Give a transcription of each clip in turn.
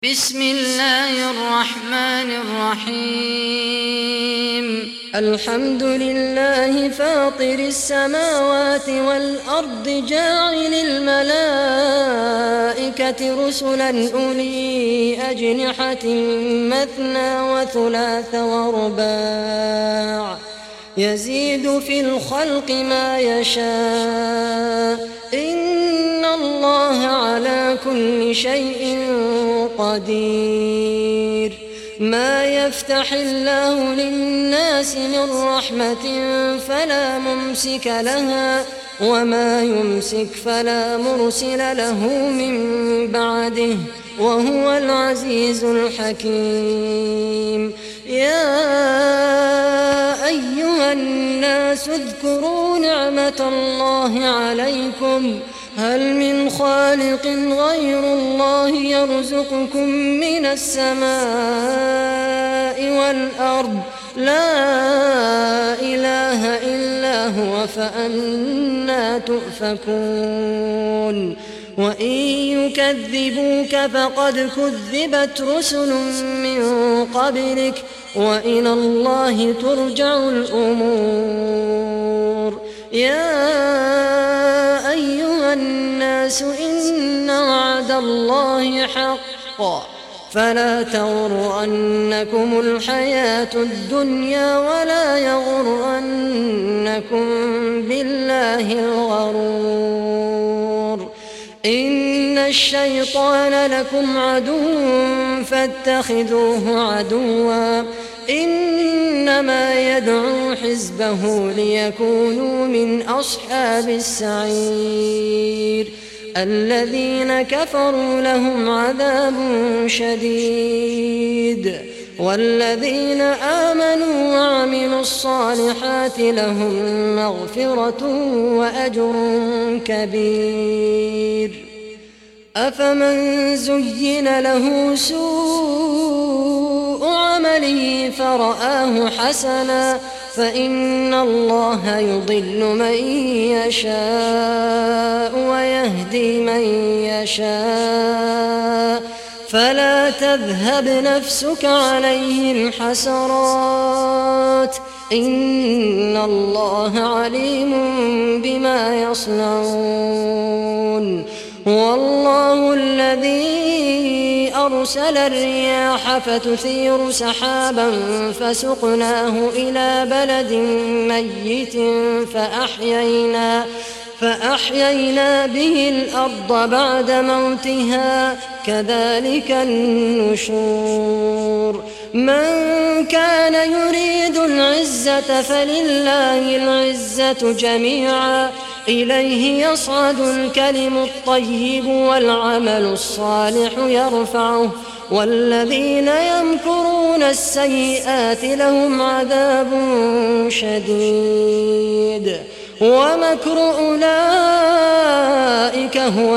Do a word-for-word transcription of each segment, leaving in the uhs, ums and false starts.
بسم الله الرحمن الرحيم الحمد لله فاطر السماوات والأرض جاعل الملائكة رسلا أولي أجنحة مثنى وثلاث ورباع يزيد في الخلق ما يشاء إن الله على كل شيء قدير. ما يفتح الله للناس من رحمة فلا ممسك لها وما يمسك فلا مرسل له من بعده وهو العزيز الحكيم. يا أيها الناس اذكروا نعمة الله عليكم هل من خالق غير الله يرزقكم من السماء والأرض لا إله إلا هو فأنى تؤفكون. وإن يكذبوك فقد كذبت رسل من قبلك وإلى الله ترجع الأمور. يا أيها الناس إن وعد الله حق فلا تغرنكم الحياة الدنيا ولا يغرنكم بالله الغرور. إن الشيطان لكم عدو فاتخذوه عدوا إنما يدعو حزبه ليكونوا من أصحاب السعير. الذين كفروا لهم عذاب شديد والذين آمنوا وعملوا الصالحات لهم مغفرة وأجر كبير. أفمن زين له سوء عمله فرآه حسنا فإن الله يضل من يشاء ويهدي من يشاء فلا تذهب نفسك عليهم حسرات إن الله عليم بما يصنعون. والله الذي أرسل الرياح فتثير سحابا فسقناه إلى بلد ميت فأحيينا, فأحيينا به الأرض بعد موتها كذلك النشور. من كان يريد العزة فلله العزة جميعا إليه يصعد الكلم الطيب والعمل الصالح يرفعه والذين يمكرون السيئات لهم عذاب شديد ومكر أولئك هو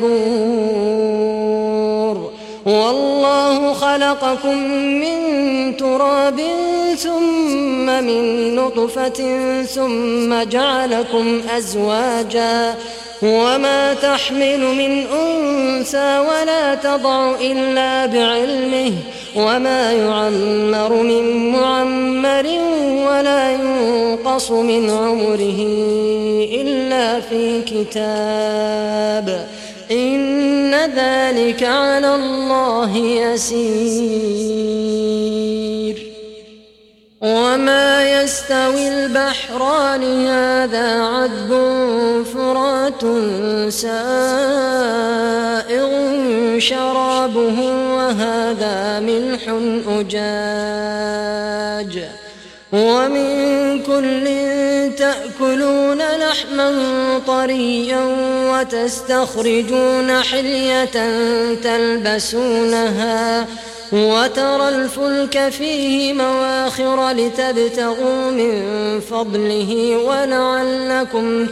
يبور. والله خلقكم من تراب ثم من نطفة ثم جعلكم أزواجا وما تحمل من أنثى ولا تضع إلا بعلمه وما يعمر من معمر ولا ينقص من عمره إلا في كتاب إن ذلك على الله يسير. وما يستوي البحران هذا عذب فرات سائغ شرابه وهذا ملح أجاج ومن كل تأكلون لحما طريا وتستخرجون حلية تلبسونها وترى الفلك فيه مواخر لتبتغوا من فضله ولعلكم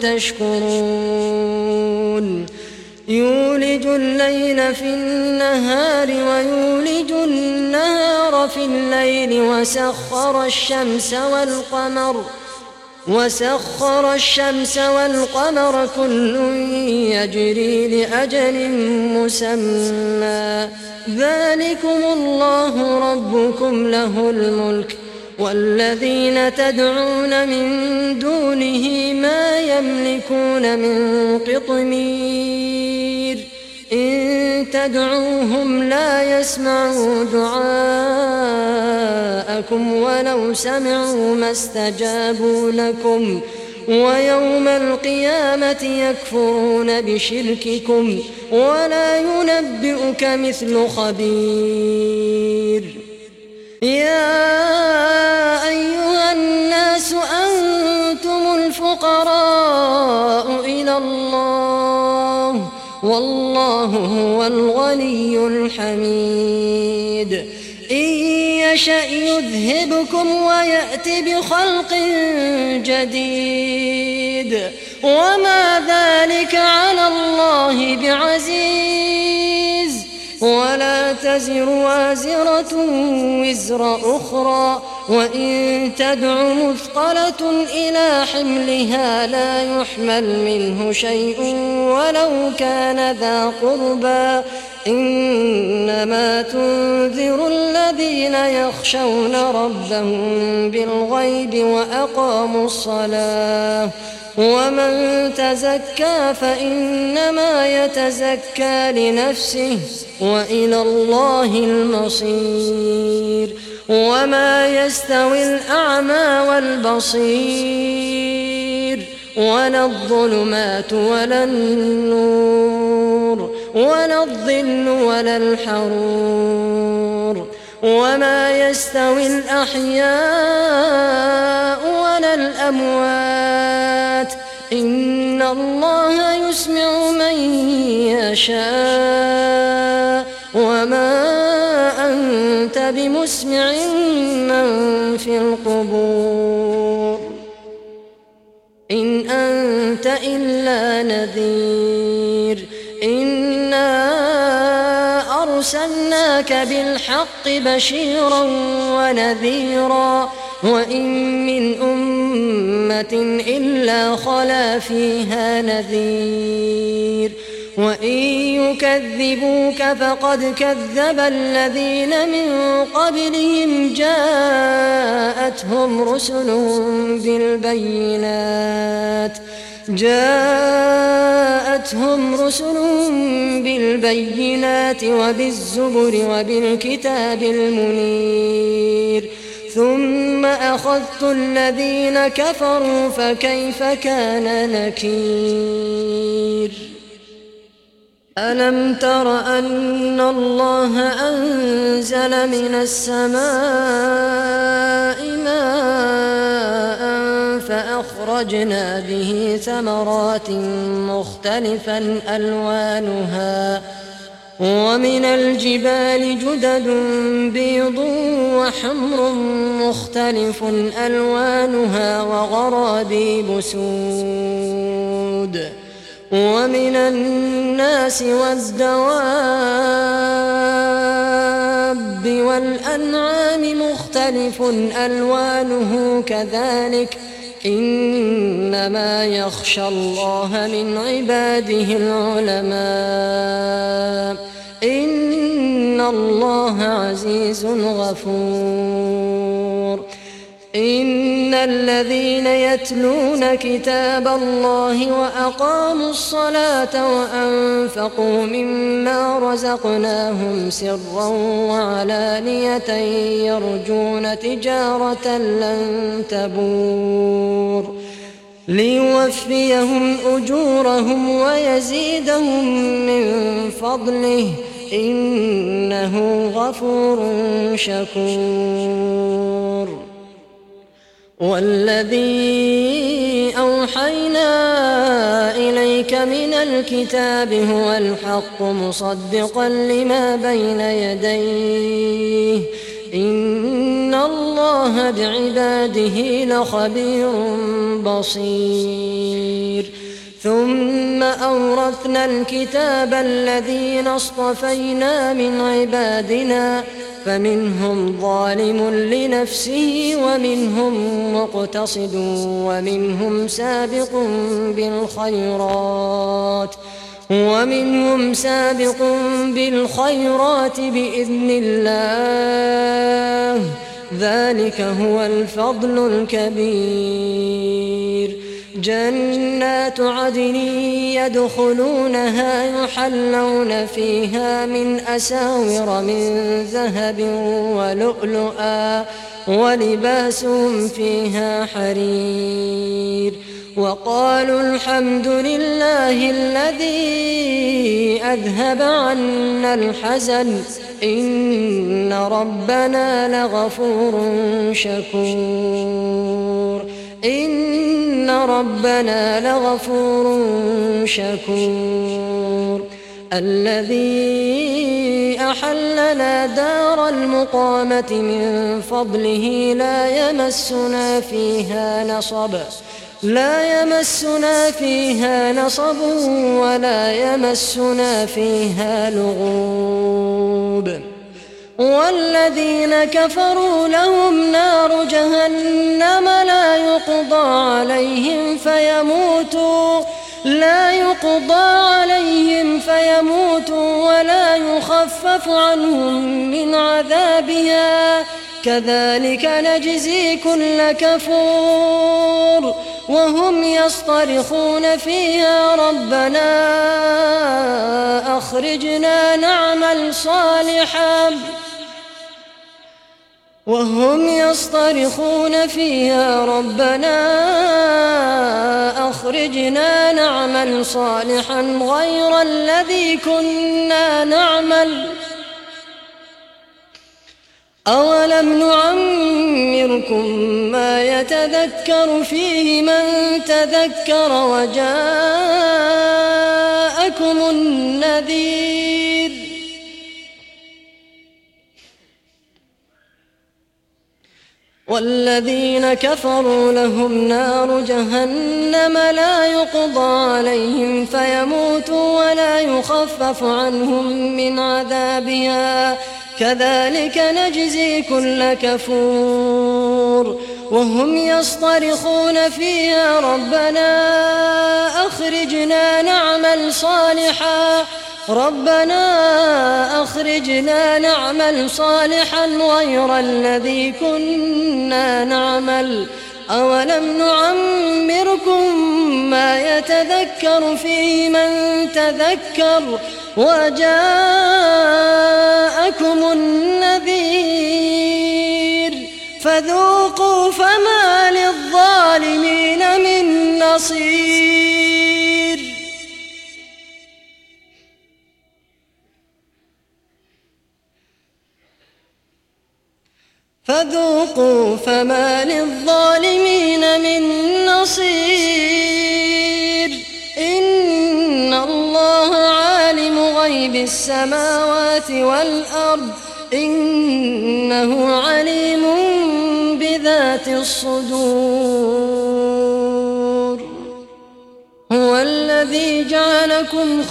تشكرون. يولج الليل في النهار ويولج النهار في الليل وسخر الشمس والقمر وسخر الشمس والقمر كل يجري لأجل مسمى ذلكم الله ربكم له الملك والذين تدعون من دونه ما يملكون من قطمير إن تدعوهم لا يسمعوا دعاءكم ولو سمعوا ما استجابوا لكم ويوم القيامة يكفرون بشرككم ولا ينبئك مثل خبير يا أيها الناس أنتم الفقراء إلى الله والله هو الغني الحميد إن يشأ يذهبكم ويأت بخلق جديد وما ذلك على الله بعزيز ولا تزر وازرة وزر أخرى وإن تدع مثقلة إلى حملها لا يحمل منه شيء ولو كان ذا قربى إنما تنذر الذين يخشون ربهم بالغيب وأقاموا الصلاة ومن تزكى فإنما يتزكى لنفسه وإلى الله المصير وما يستوي الأعمى والبصير ولا الظلمات ولا النور ولا الظل ولا الحرور وما يستوي الأحياء ولا الأموات إن الله يسمع من يشاء وما أنت بمسمع من في القبور إن أنت إلا نذير إنا أرسلناك بالحق بشيرا ونذيرا وإن من أمة إلا خلا فيها نذير وإن يكذبوك فقد كذب الذين من قبلهم جاءتهم رسلهم بالبينات جاءتهم رسلهم بالبينات وبالزبر وبالكتاب المنير ثم أخذت الذين كفروا فكيف كان نكير ألم تر أن الله أنزل من السماء ماء فأخرجنا به ثمرات مختلفا ألوانها ومن الجبال جدد بيض وحمر مختلف ألوانها وغرابيب سود ومن الناس والدواب والأنعام مختلف ألوانه كذلك إنما يخشى الله من عباده العلماء إن الله عزيز غفور إن الذين يتلون كتاب الله وأقاموا الصلاة وأنفقوا مما رزقناهم سرا وعلانية يرجون تجارة لن تبور ليوفيهم أجورهم ويزيدهم من فضله إنه غفور شكور والذي أوحينا إليك من الكتاب هو الحق مصدقا لما بين يديه إن الله بعباده لخبير بصير ثم أورثنا الكتاب الذين اصطفينا من عبادنا فمنهم ظالم لنفسه ومنهم مقتصد ومنهم سابق بالخيرات ومنهم سابق بالخيرات بإذن الله ذلك هو الفضل الكبير جنات عدن يدخلونها يحلون فيها من أساور من ذهب ولؤلؤا ولباسهم فيها حرير وقالوا الحمد لله الذي أذهب عنا الحزن إن ربنا لغفور شكور إن ربنا لغفور شكور الذي أحلنا دار المقامة من فضله لا يمسنا فيها نصب لا يمسنا فيها نصب ولا يمسنا فيها لغوب والذين كفروا لهم نار جهنم لا يقضى عليهم فيموتوا لا يقضى عليهم فيموتوا ولا يخفف عنهم من عذابها كذلك نجزي كل كفور وهم يصطرخون فيها ربنا أخرجنا نعمل صالحا وهم يصطرخون فيها ربنا أخرجنا نعمل صالحا غير الذي كنا نعمل أولم نعمركم ما يتذكر فيه من تذكر وجاءكم النذير والذين كفروا لهم نار جهنم لا يقضى عليهم فيموتوا ولا يخفف عنهم من عذابها كذلك نجزي كل كفور وهم يصطرخون فيها ربنا أخرجنا نعمل صالحا ربنا أخرجنا نعمل صالحا غير الذي كنا نعمل أولم نعمركم ما يتذكر فيه من تذكر وجاءكم النذير فذوقوا فما للظالمين من نصير فذوقوا فما للظالمين من نصير إن الله عالم غيب السماوات والأرض إنه عليم بذات الصدور هو الذي جعلكم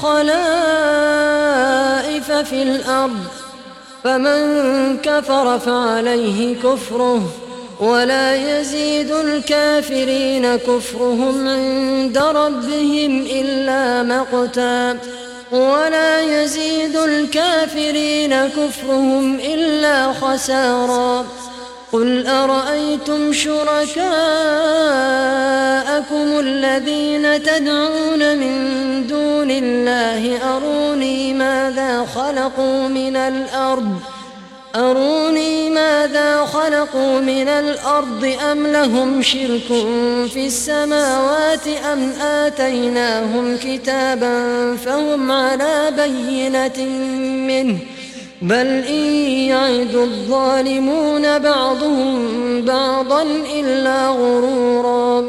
خلائف في الأرض فمن كفر فعليه كفره ولا يزيد الكافرين كفرهم عند ربهم إلا مقتا ولا يزيد الكافرين كفرهم إلا خسارا قل أرأيتم شركاءكم الذين تدعون من دون الله أروني ماذا خلقوا من الأرض أروني ماذا خلقوا من الأرض أم لهم شرك في السماوات أم آتيناهم كتابا فهم على بينة منه بل إن يعد الظالمون بعضهم بعضا إلا غرورا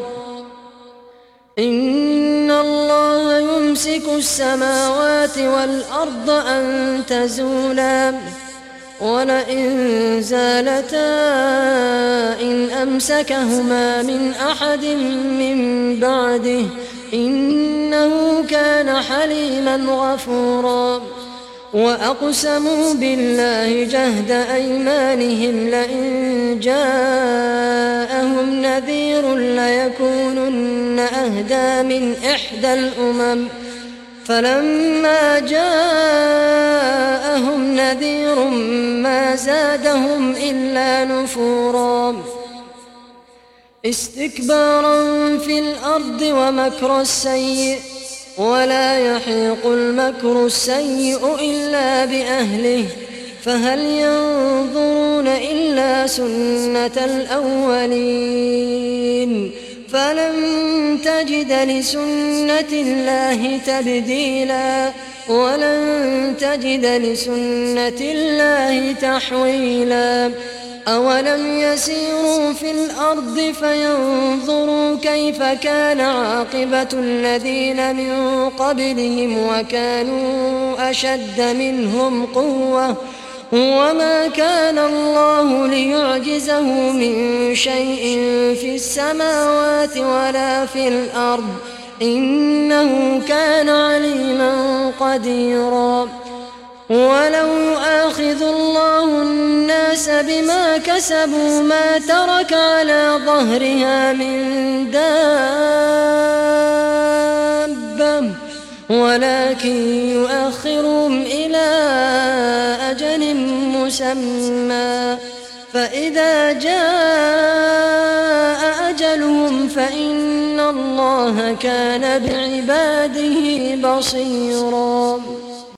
إن الله يمسك السماوات والأرض أن تزولا ولئن زالتا إن أمسكهما من أحد من بعده إنه كان حليما غفورا وأقسموا بالله جهد أيمانهم لئن جاءهم نذير ليكونن أهدى من إحدى الأمم فلما جاءهم نذير ما زادهم إلا نفورا استكبارا في الأرض ومكر السيء ولا يحيق المكر السيء إلا بأهله فهل ينظرون إلا سنة الأولين فلن تجد لسنة الله تبديلا ولن تجد لسنة الله تحويلا أولم يسيروا في الأرض فينظروا كيف كان عاقبة الذين من قبلهم وكانوا أشد منهم قوة وما كان الله ليعجزه من شيء في السماوات ولا في الأرض إنه كان عليما قديرا ولو يؤاخذ الله الناس بما كسبوا ما ترك على ظهرها من دابة ولكن يؤخرهم إلى أجل مسمى فإذا جاء أجلهم فإن الله كان بعباده بصيرا.